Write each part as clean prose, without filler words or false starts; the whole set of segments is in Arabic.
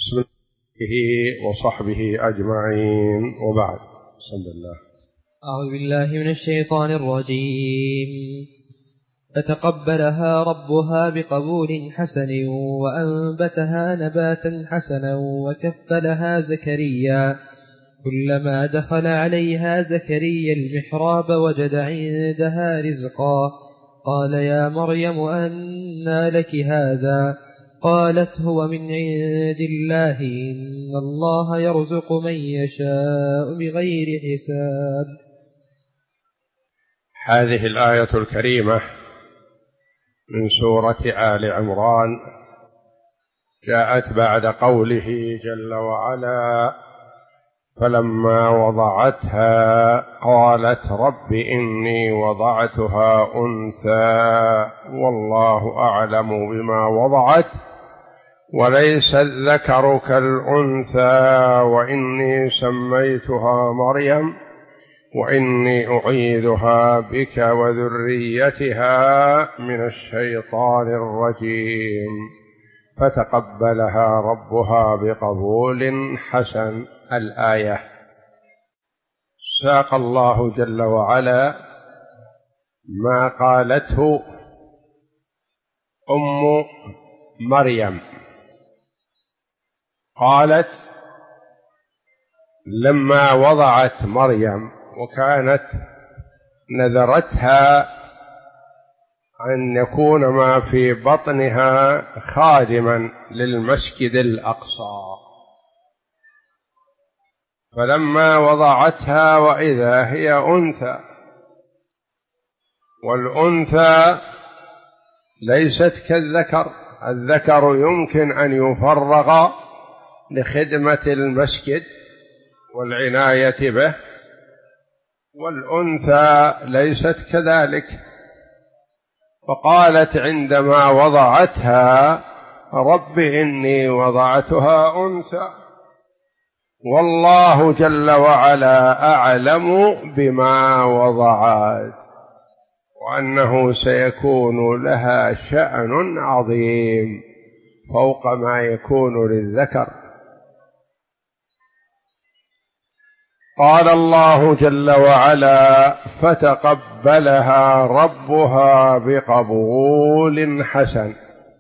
بسم الله وصحبه أجمعين، وبعد. بسم الله. أعوذ بالله من الشيطان الرجيم. فتقبلها ربها بقبول حسن وأنبتها نباتا حسنا وكفلها زكريا. كلما دخل عليها زكريا المحراب وجد عندها رزقا. قال يا مريم أنى لك هذا؟ قالت هو من عند الله، إن الله يرزق من يشاء بغير حساب. هذه الآية الكريمة من سورة آل عمران جاءت بعد قوله جل وعلا: فلما وضعتها قالت رب إني وضعتها أنثى والله أعلم بما وضعت وليس الذكر كالأنثى وإني سميتها مريم وإني أعيذها بك وذريتها من الشيطان الرجيم. فتقبلها ربها بقبول حسن. الآية. ساق الله جل وعلا ما قالته أم مريم. قالت لما وضعت مريم وكانت نذرتها أن يكون ما في بطنها خادما للمسجد الأقصى، فلما وضعتها وإذا هي أنثى، والأنثى ليست كالذكر. الذكر يمكن أن يفرغ لخدمة المسجد والعناية به، والأنثى ليست كذلك. فقالت عندما وضعتها رب إني وضعتها أنثى والله جل وعلا أعلم بما وضعت وأنه سيكون لها شأن عظيم فوق ما يكون للذكر. قال الله جل وعلا: فتقبلها ربها بقبول حسن.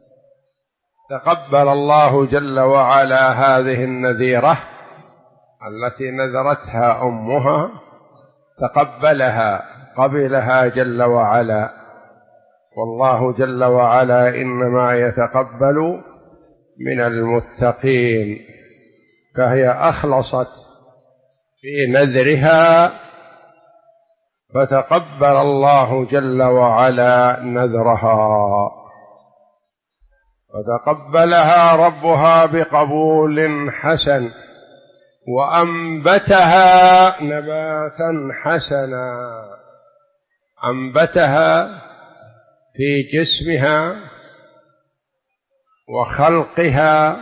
تقبل الله جل وعلا هذه النذيرة التي نذرتها أمها، قبلها جل وعلا. والله جل وعلا إنما يتقبل من المتقين، فهي أخلصت في نذرها فتقبل الله جل وعلا نذرها. فتقبلها ربها بقبول حسن وأنبتها نباتا حسنا. أنبتها في جسمها وخلقها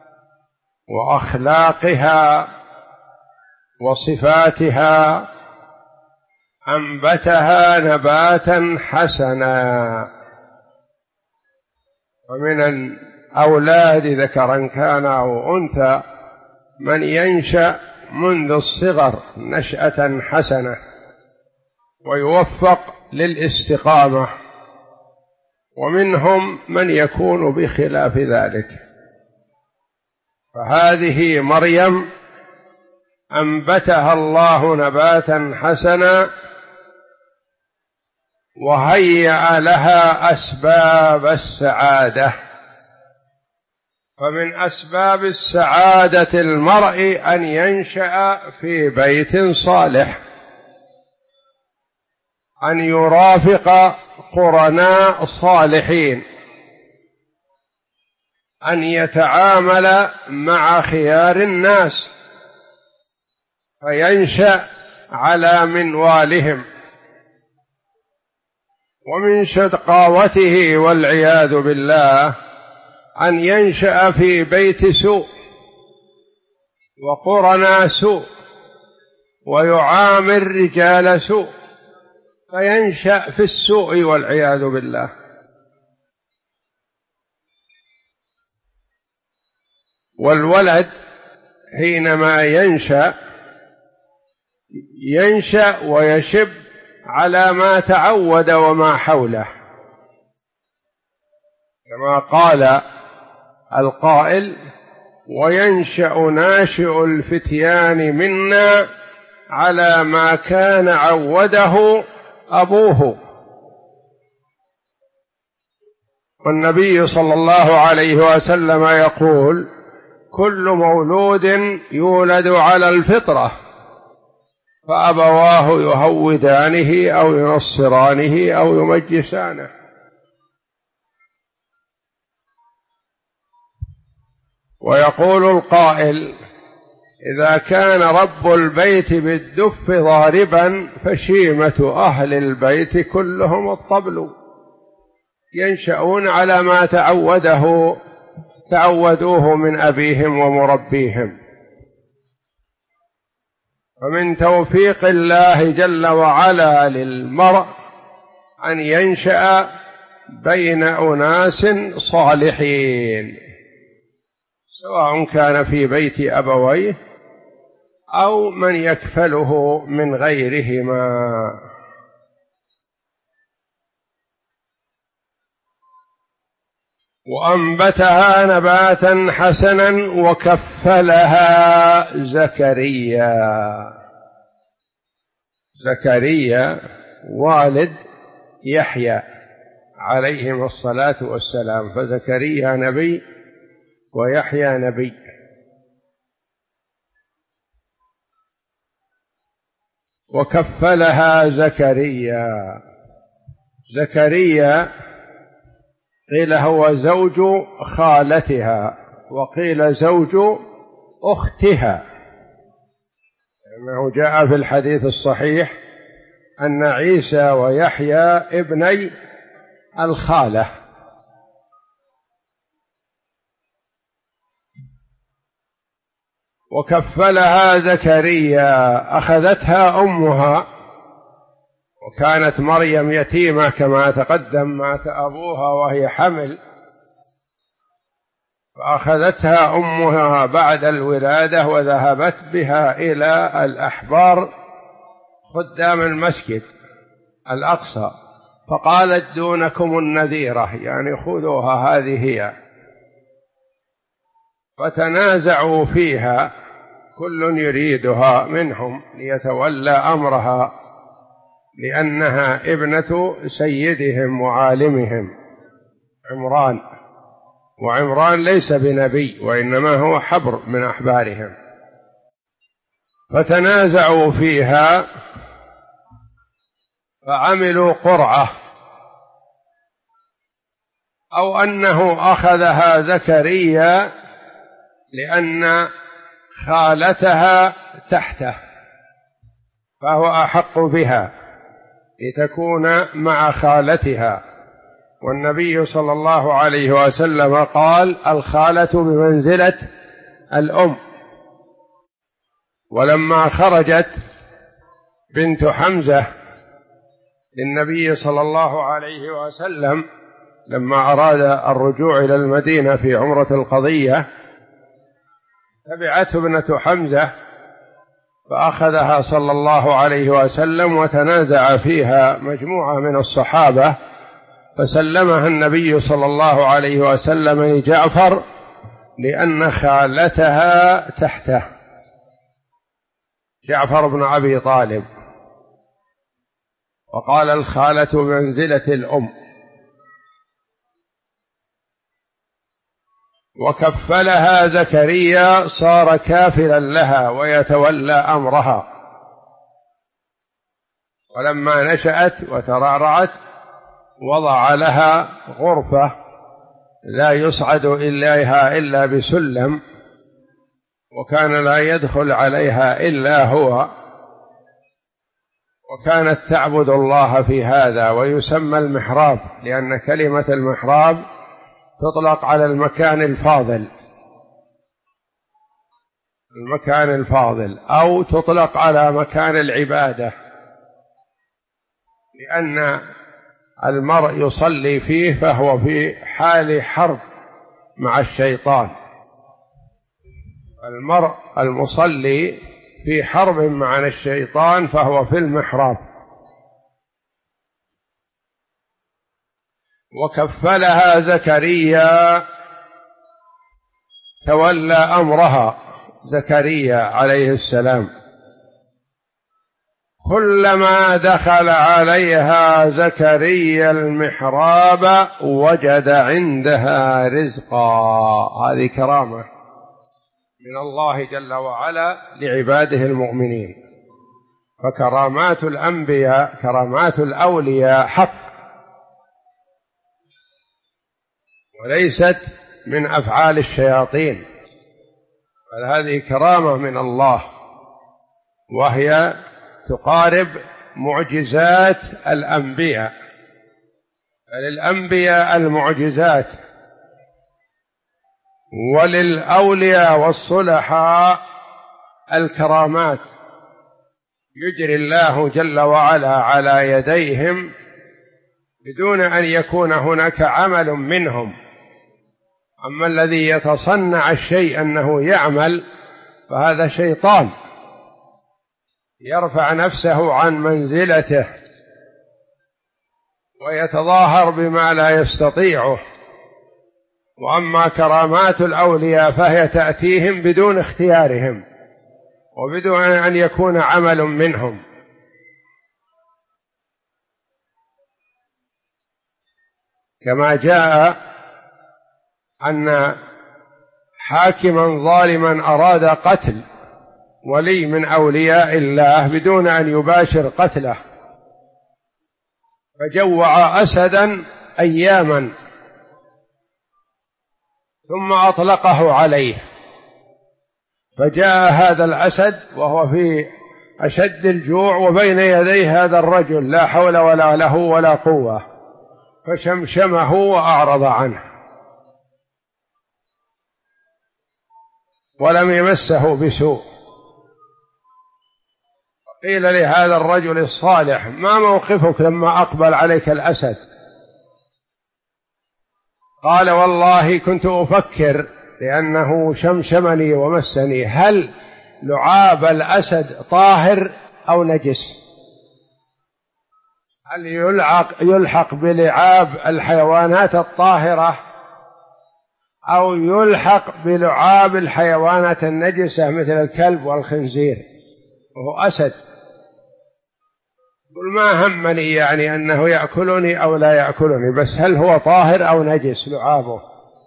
وأخلاقها وصفاتها، أنبتها نباتا حسنا. ومن الأولاد ذكرا كان أو أنثى من ينشأ منذ الصغر نشأة حسنة ويوفق للاستقامة، ومنهم من يكون بخلاف ذلك. فهذه مريم أنبتها الله نباتا حسنا وهيأ لها أسباب السعادة. فمن أسباب السعادة المرء أن ينشأ في بيت صالح، أن يرافق قرناء صالحين، أن يتعامل مع خيار الناس فينشأ على منوالهم. ومن شقاوته والعياذ بالله أن ينشأ في بيت سوء وقرناء سوء ويعامل رجال سوء فينشأ في السوء والعياذ بالله. والولد حينما ينشأ ويشب على ما تعود وما حوله، كما قال القائل: وينشأ ناشئ الفتيان منا على ما كان عوده أبوه. والنبي صلى الله عليه وسلم يقول: كل مولود يولد على الفطرة فأبواه يهودانه أو ينصرانه أو يمجسانه. ويقول القائل: إذا كان رب البيت بالدف ضاربا فشيمة أهل البيت كلهم الطبل. ينشأون على ما تعودوه من أبيهم ومربيهم. ومن توفيق الله جل وعلا للمرء أن ينشأ بين أناس صالحين، سواء كان في بيت أبويه أو من يكفله من غيرهما. وأنبتها نباتا حسنا وكفلها زكريا والد يحيى عليهما الصلاة والسلام، فزكريا نبي ويحيى نبي. وكفلها زكريا قيل هو زوج خالتها وقيل زوج أختها، لأنه جاء في الحديث الصحيح أن عيسى ويحيى ابني الخالة. وكفلها زكريا، أخذتها أمها، وكانت مريم يتيمة كما تقدم، مات أبوها وهي حمل، فأخذتها أمها بعد الولادة وذهبت بها إلى الأحبار خدام المسجد الأقصى، فقالت: دونكم النذيرة، يعني خذوها هذه هي. فتنازعوا فيها، كل يريدها منهم ليتولى أمرها، لأنها ابنة سيدهم وعالمهم عمران، وعمران ليس بنبي وإنما هو حبر من أحبارهم. فتنازعوا فيها فعملوا قرعة، أو أنه أخذها زكريا لأن خالتها تحته فهو أحق بها لتكون مع خالتها. والنبي صلى الله عليه وسلم قال: الخالة بمنزلة الأم. ولما خرجت بنت حمزة للنبي صلى الله عليه وسلم لما أراد الرجوع إلى المدينة في عمرة القضية، تبعته ابنة حمزة فأخذها صلى الله عليه وسلم وتنازع فيها مجموعة من الصحابة، فسلمها النبي صلى الله عليه وسلم لجعفر لأن خالتها تحته، جعفر بن أبي طالب، وقال: الخالة بمنزلة الأم. وكفلها زكريا، صار كافلا لها ويتولى أمرها. ولما نشأت وترعرعت وضع لها غرفة لا يصعد إليها إلا بسلم، وكان لا يدخل عليها إلا هو، وكانت تعبد الله في هذا، ويسمى المحراب، لأن كلمة المحراب تطلق على المكان الفاضل، أو تطلق على مكان العبادة، لأن المرء يصلي فيه فهو في حال حرب مع الشيطان، المرء المصلي في حرب مع الشيطان فهو في المحراب. وكفلها زكريا، تولى أمرها زكريا عليه السلام. كلما دخل عليها زكريا المحراب وجد عندها رزقا. هذه كرامة من الله جل وعلا لعباده المؤمنين. فكرامات الأنبياء، كرامات الأولياء حق، وليست من أفعال الشياطين، بل هذه كرامة من الله، وهي تقارب معجزات الأنبياء. للأنبياء المعجزات، وللأولياء والصلحاء الكرامات يجري الله جل وعلا على يديهم بدون أن يكون هناك عمل منهم. أما الذي يتصنع الشيء أنه يعمل فهذا شيطان يرفع نفسه عن منزلته ويتظاهر بما لا يستطيعه. وأما كرامات الأولياء فهي تأتيهم بدون اختيارهم وبدون أن يكون عمل منهم. كما جاء أن حاكما ظالما أراد قتل ولي من أولياء الله بدون أن يباشر قتله، فجوع أسدا أياما ثم أطلقه عليه، فجاء هذا الأسد وهو في أشد الجوع وبين يديه هذا الرجل لا حول ولا له ولا قوة، فشمشمه وأعرض عنه ولم يمسه بسوء. قيل لهذا الرجل الصالح: ما موقفك لما أقبل عليك الأسد؟ قال: والله كنت أفكر لأنه شمشمني ومسني، هل لعاب الأسد طاهر أو نجس؟ هل يلحق بلعاب الحيوانات الطاهرة أو يلحق بلعاب الحيوانات النجسة مثل الكلب والخنزير؟ وهو أسد. قل: ما همني يعني أنه يأكلني أو لا يأكلني، بس هل هو طاهر أو نجس لعابه؟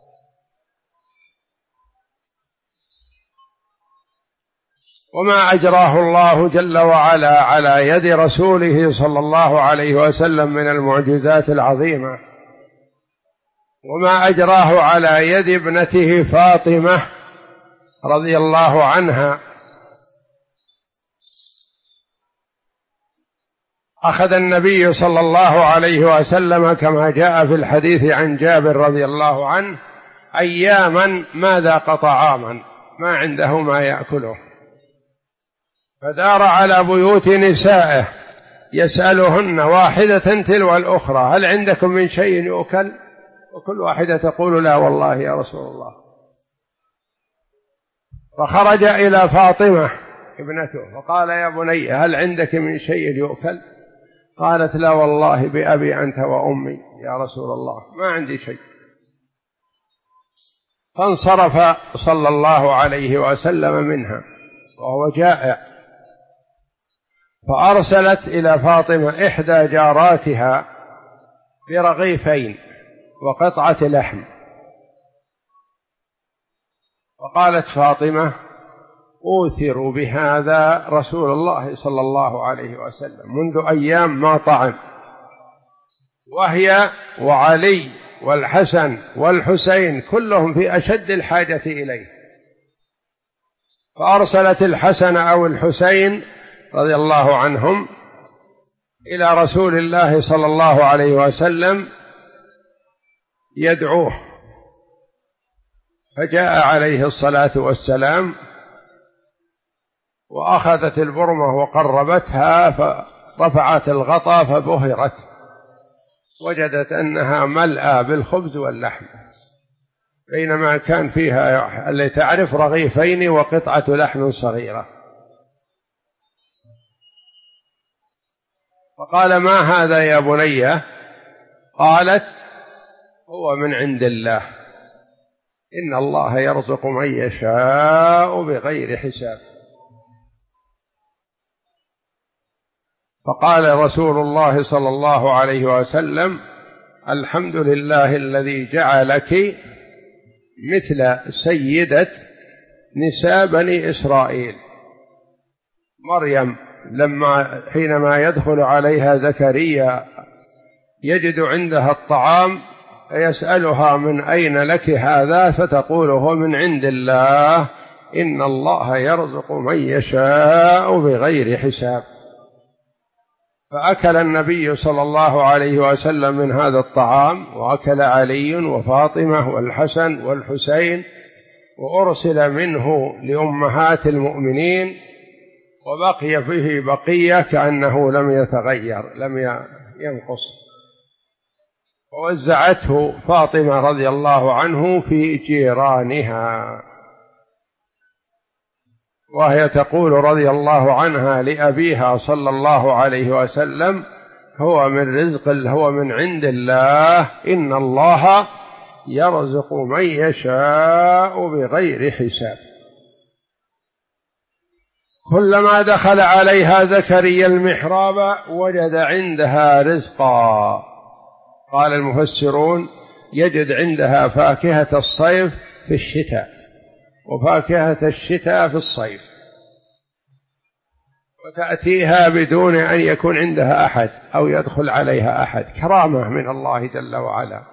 وما أجراه الله جل وعلا على يد رسوله صلى الله عليه وسلم من المعجزات العظيمة، وما أجراه على يد ابنته فاطمة رضي الله عنها. أخذ النبي صلى الله عليه وسلم كما جاء في الحديث عن جابر رضي الله عنه أياما ما ذاق طعاما، ما عنده ما يأكله، فدار على بيوت نسائه يسألهن واحدة تلو الأخرى: هل عندكم من شيء يؤكل؟ وكل واحدة تقول: لا والله يا رسول الله. فخرج إلى فاطمة ابنته فقال: يا بني هل عندك من شيء يؤكل؟ قالت: لا والله بأبي أنت وأمي يا رسول الله، ما عندي شيء. فانصرف صلى الله عليه وسلم منها وهو جائع، فأرسلت إلى فاطمة إحدى جاراتها برغيفين وقطعة لحم، وقالت فاطمة: أوثر بهذا رسول الله صلى الله عليه وسلم منذ أيام ما طعم، وهي وعلي والحسن والحسين كلهم في أشد الحاجة إليه. فأرسلت الحسن أو الحسين رضي الله عنهم إلى رسول الله صلى الله عليه وسلم يدعوه، فجاء عليه الصلاة والسلام وأخذت البرمة وقربتها فرفعت الغطاء فبهرت، وجدت أنها ملأى بالخبز واللحم بينما كان فيها اللي تعرف رغيفين وقطعة لحم صغيرة. فقال: ما هذا يا بني؟ قالت: هو من عند الله، إن الله يرزق من يشاء بغير حساب. فقال رسول الله صلى الله عليه وسلم: الحمد لله الذي جعلك مثل سيدة نساء بني إسرائيل. مريم حينما يدخل عليها زكريا يجد عندها الطعام فيسألها: من أين لك هذا؟ فتقول: هو من عند الله، إن الله يرزق من يشاء بغير حساب. فأكل النبي صلى الله عليه وسلم من هذا الطعام، وأكل علي وفاطمة والحسن والحسين، وأرسل منه لأمهات المؤمنين، وبقي فيه بقية كأنه لم يتغير، لم ينقص. ووزعته فاطمة رضي الله عنه في جيرانها، وهي تقول رضي الله عنها لأبيها صلى الله عليه وسلم: هو من عند الله، إن الله يرزق من يشاء بغير حساب. كلما دخل عليها زكريا المحراب وجد عندها رزقا. قال المفسرون: يجد عندها فاكهة الصيف في الشتاء، وفاكهة الشتاء في الصيف، وتأتيها بدون أن يكون عندها أحد أو يدخل عليها أحد، كرامة من الله جل وعلا.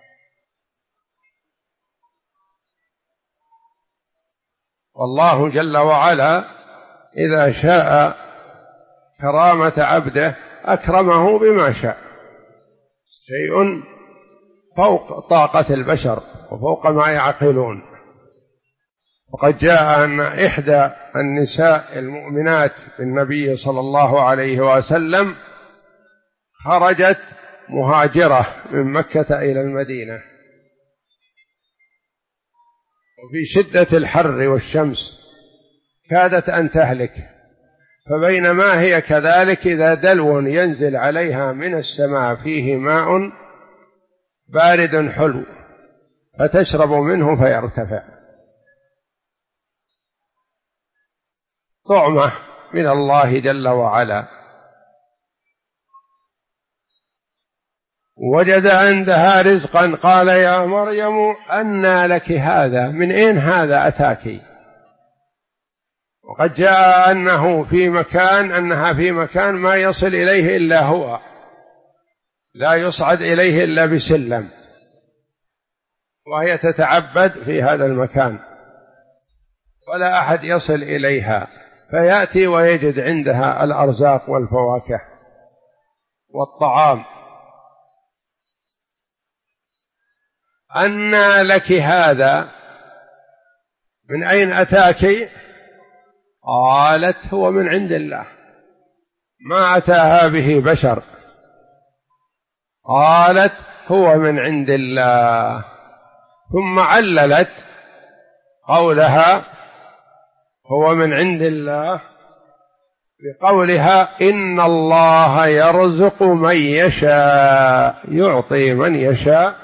والله جل وعلا إذا شاء كرامة عبده أكرمه بما شاء، شيء فوق طاقة البشر وفوق ما يعقلون. وقد جاء أن إحدى النساء المؤمنات بالنبي صلى الله عليه وسلم خرجت مهاجرة من مكة إلى المدينة، وفي شدة الحر والشمس كادت أن تهلك، فبينما هي كذلك إذا دلو ينزل عليها من السماء فيه ماء بارد حلو فتشرب منه فيرتفع، طعمة من الله جل وعلا. وجد عندها رزقا، قال: يا مريم أنى لك هذا؟ من أين هذا أتاك؟ وقد جاء أنها في مكان ما يصل إليه إلا هو، لا يصعد إليه إلا بسلم، وهي تتعبد في هذا المكان ولا أحد يصل إليها، فيأتي ويجد عندها الأرزاق والفواكه والطعام. أنى لك هذا؟ من أين أتاك؟ قالت: هو من عند الله، ما أتاها به بشر. قالت: هو من عند الله. ثم عللت قولها هو من عند الله بقولها: إن الله يرزق من يشاء، يعطي من يشاء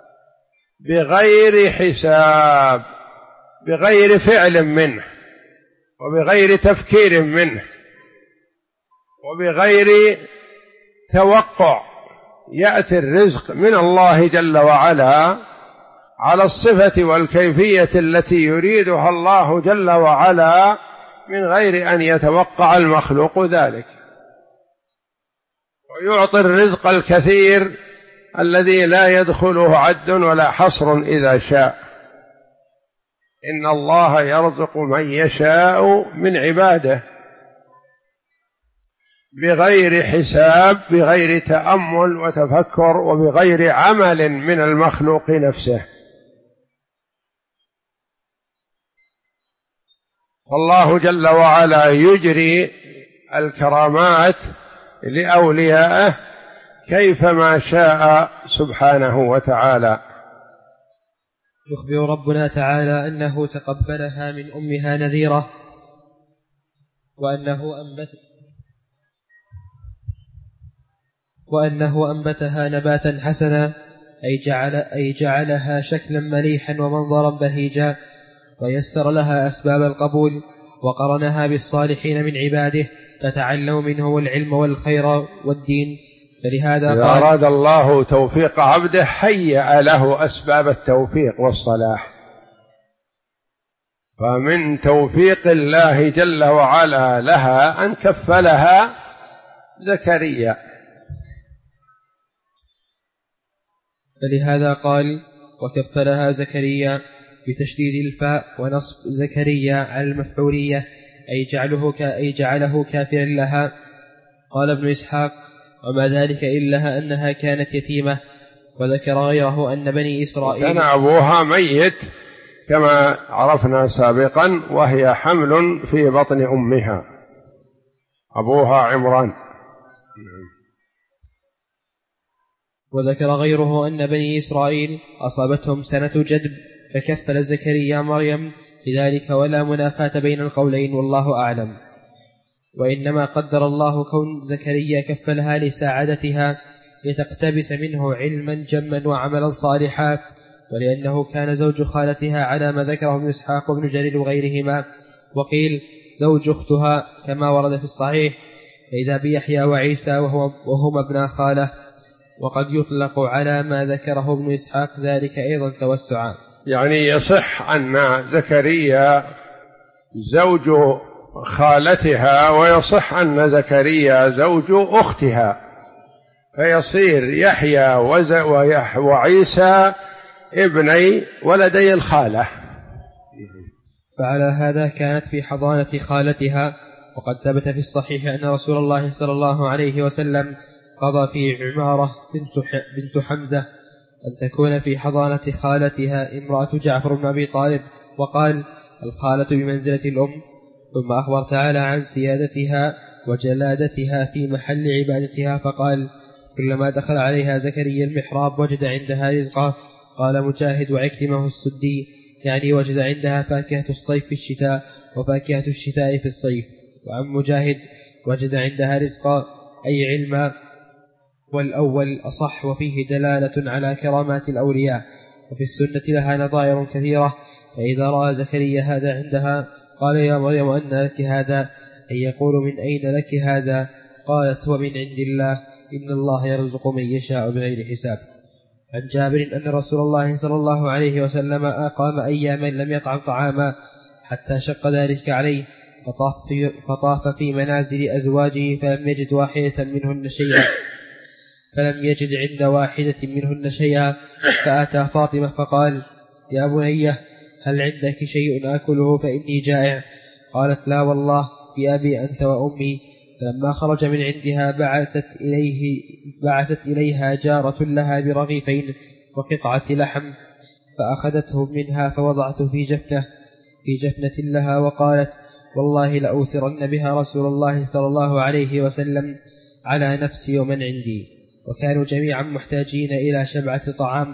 بغير حساب، بغير فعل منه، وبغير تفكير منه، وبغير توقع. يأتي الرزق من الله جل وعلا على الصفة والكيفية التي يريدها الله جل وعلا من غير أن يتوقع المخلوق ذلك، ويعطي الرزق الكثير الذي لا يدخله عد ولا حصر إذا شاء. إن الله يرزق من يشاء من عباده بغير حساب، بغير تأمل وتفكر، وبغير عمل من المخلوق نفسه. فالله جل وعلا يجري الكرامات لأوليائه كيفما شاء سبحانه وتعالى. يخبر ربنا تعالى أنه تقبلها من أمها نذيرة، وأنه أنبتها نباتا حسنا، أي جعلها شكلا مليحا ومنظرا بهيجا، ويسر لها أسباب القبول، وقرنها بالصالحين من عباده تتعلم منهم العلم والخير والدين. فلهذا إذا أراد الله توفيق عبده هيأ له أسباب التوفيق والصلاح. فمن توفيق الله جل وعلا لها أن كفلها زكريا. فلهذا قال وكفلها زكريا بتشديد الفاء ونصب زكريا على المفعولية، أي جعله كافلا لها. قال ابن إسحاق وما ذلك إلا أنها كانت يتيمة. وذكر غيره أن بني إسرائيل كان أبوها ميت كما عرفنا سابقا، وهي حمل في بطن أمها، أبوها عمران. وذكر غيره أن بني إسرائيل أصابتهم سنة جدب فكفل زكريا مريم لذلك، ولا منافاة بين القولين والله أعلم. وإنما قدر الله كون زكريا كفلها لساعدتها لتقتبس منه علما جما وعملا صالحا، ولأنه كان زوج خالتها على ما ذكره ابن إسحاق وابن جرير وغيرهما، وقيل زوج أختها كما ورد في الصحيح، فإذا بيحيى وعيسى وهما ابن خالة. وقد يطلق على ما ذكره ابن إسحاق ذلك أيضا توسعا. يعني يصح أن زكريا زوج خالتها، ويصح أن زكريا زوج أختها، فيصير يحيى وعيسى ابني ولدي الخالة. فعلى هذا كانت في حضانة خالتها. وقد ثبت في الصحيح أن رسول الله صلى الله عليه وسلم قضى في عمارة بنت حمزة أن تكون في حضانة خالتها امرأة جعفر بن أبي طالب، وقال الخالة بمنزلة الأم. ثم أخبر تعالى عن سيادتها وجلادتها في محل عبادتها، فقال كلما دخل عليها زكريا المحراب وجد عندها رزقا. قال مجاهد وعكرمة السدي يعني وجد عندها فاكهة الصيف في الشتاء وفاكهة الشتاء في الصيف. وعن مجاهد وجد عندها رزقا أي علما، والأول أصح وفيه دلالة على كرامات الأولياء. وفي السنة لها نظائر كثيرة. فإذا رأى زكريا هذا عندها قال يا مريم أن لك هذا، أي يقول من أين لك هذا؟ قالت هو من عند الله، إن الله يرزق من يشاء بغير حساب. عن جابر أن رسول الله صلى الله عليه وسلم أقام أياما لم يطعم طعاما حتى شق ذلك عليه، فطاف في منازل أزواجه فلم يجد عند واحدة منهن شيئا، فأتى فاطمة فقال يا بني هل عندك شيء آكله فإني جائع؟ قالت لا والله بأبي أنت وأمي. فلما خرج من عندها بعثت إليها جارة لها برغيفين وقطعة لحم، فأخذته منها فوضعته في جفنة لها، وقالت والله لأوثرن بها رسول الله صلى الله عليه وسلم على نفسي ومن عندي. وكانوا جميعا محتاجين إلى شبعة طعام،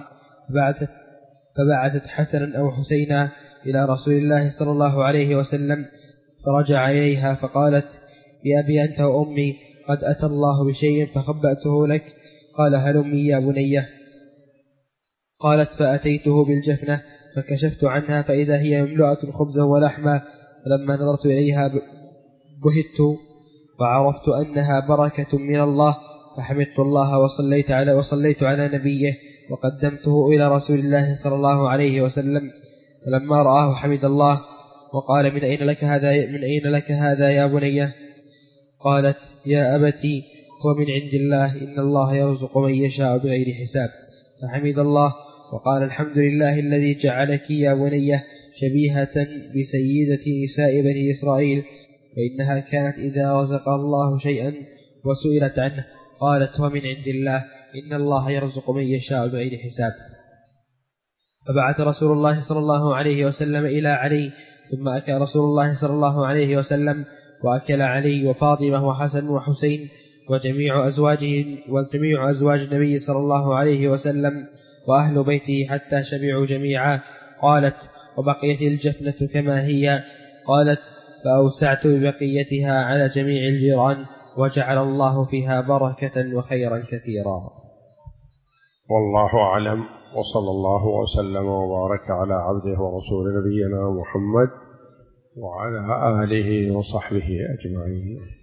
فبعثت حسنا أو حسينا إلى رسول الله صلى الله عليه وسلم، فرجع إليها فقالت بأبي أنت وأمي قد أتى الله بشيء فخبأته لك. قال هلمي يا بنية. قالت فأتيته بالجفنة فكشفت عنها فإذا هي مملوءة خبزا ولحما، فلما نظرت إليها بهت وعرفت أنها بركة من الله، فحمدت الله وصليت على نبيه وقدمته إلى رسول الله صلى الله عليه وسلم. فلما رآه حمد الله وقال من أين لك هذا يا بنية؟ قالت يا أبتي هو من عند الله، إن الله يرزق من يشاء بغير حساب. فحمد الله وقال الحمد لله الذي جعلك يا بنية شبيهة بسيدة نساء بني إسرائيل، فإنها كانت إذا رزق الله شيئا وسئلت عنه قالت هو من عند الله، إن الله يرزق من يشاء بغير حساب. فبعث رسول الله صلى الله عليه وسلم إلى علي، ثم أكل رسول الله صلى الله عليه وسلم وأكل علي وفاطمة وحسن وحسين وجميع أزواج النبي صلى الله عليه وسلم وأهل بيته حتى شبعوا جميعا، قالت: وبقيت الجفنة كما هي؟ قالت: فأوسعت ببقيتها على جميع الجيران، وجعل الله فيها بركة وخيرا كثيرا. والله أعلم، وصلى الله وسلم وبارك على عبده ورسول نبينا محمد وعلى آله وصحبه أجمعين.